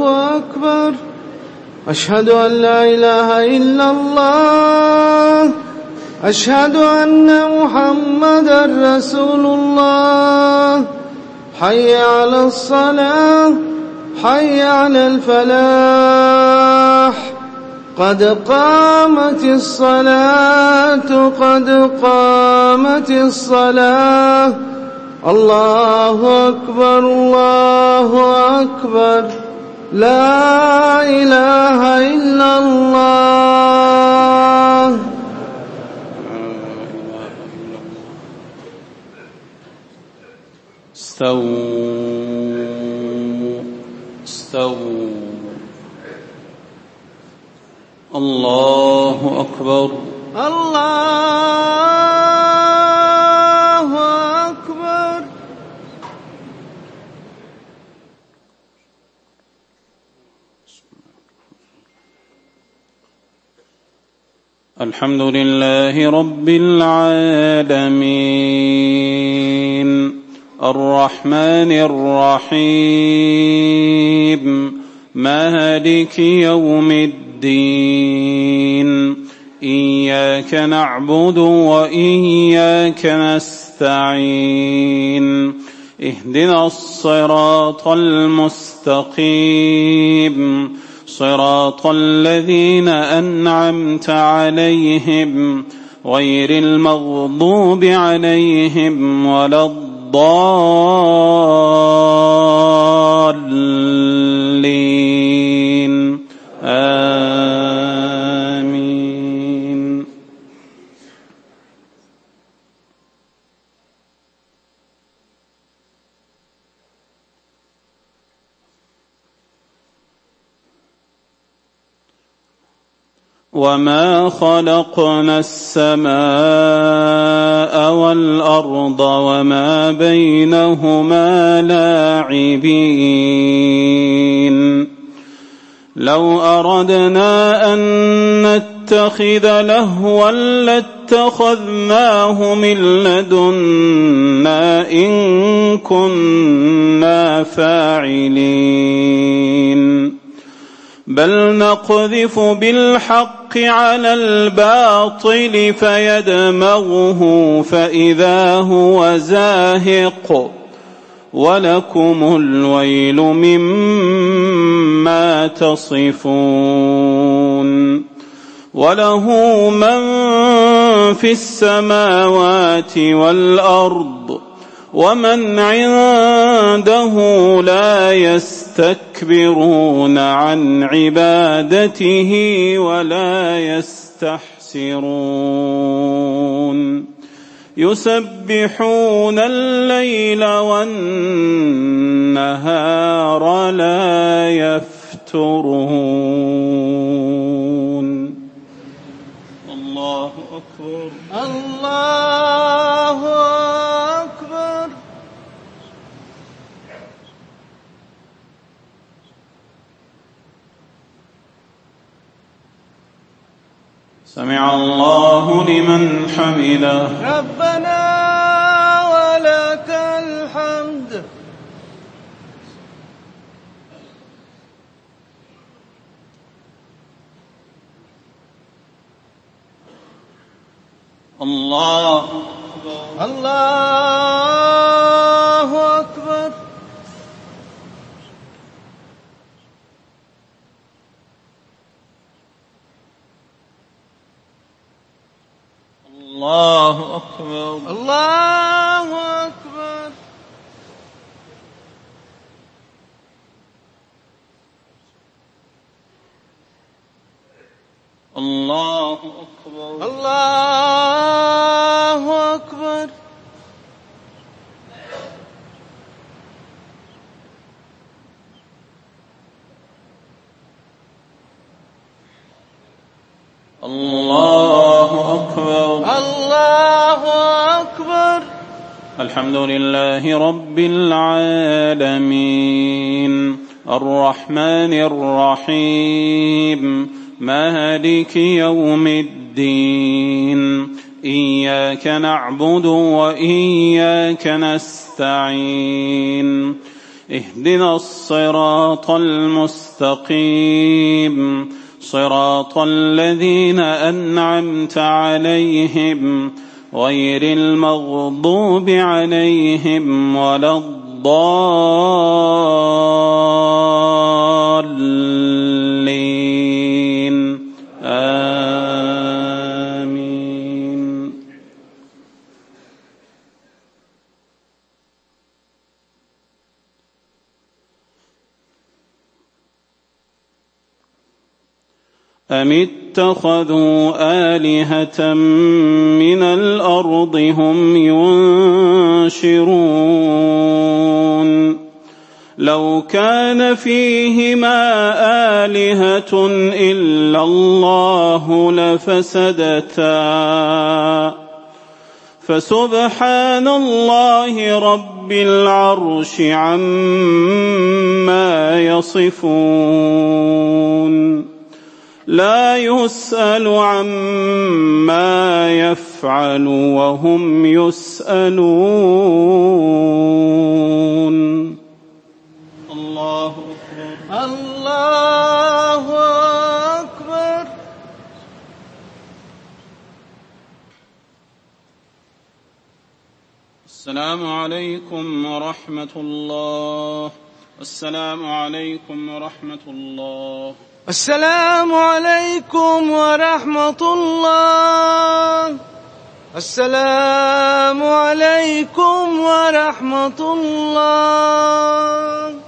أكبر. أشهد أن لا إله إلا الله. أشهد أن محمدا رسول الله. حي على الصلاة، حي على الفلاح، قد قامت الصلاة، قد قامت الصلاة. الله أكبر، الله أكبر، لا إله إلا الله. استووا. الله أكبر، الله أكبر. الحمد لله رب العالمين، الرحمن الرحيم، مالك يوم الدين. إياك نعبد وإياك نستعين. اهدنا الصراط المستقيم، صراط الذين أنعمت عليهم غير المغضوب عليهم ولا الضالين. آمين. وما خلقنا السماء والأرض وما بينهما لاعبين. لو أردنا أن نتخذ لهوا لاتخذناه من لدنا إن كنا فاعلين. بل نقذف بالحق على الباطل فيدمغه فإذا هو زاهق، ولكم الويل مما تصفون. وله من في السماوات والأرض ومن عنده لا يستكبرون عن عبادته ولا يستحسرون. يسبحون الليل والنهار لا يفترون. الله أكبر، الله أكبر. سمع الله لمن حمده. ربنا ولك الحمد. الله أكبر، الله أكبر. الله أكبر، الله أكبر. الله أكبر، الله أكبر. الله أكبر، الله أكبر. الحمد لله رب العالمين، الرحمن الرحيم، مالك يوم الدين. إياك نعبد وإياك نستعين. اهدنا الصراط المستقيم صراط الذين أنعمت عليهم غير المغضوب عليهم ولا الضالين آمين. أم اتخذوا آلهة من الأرض هم ينشرون لو كان فيهما آلهة إلا الله لفسدتا فسبحان الله رب العرش عما يصفون لا يسأل عما يفعل وهم يسألون. الله أكبر. الله أكبر. السلام عليكم ورحمة الله. السلام عليكم ورحمة الله. السلام عليكم ورحمة الله. السلام عليكم ورحمة الله.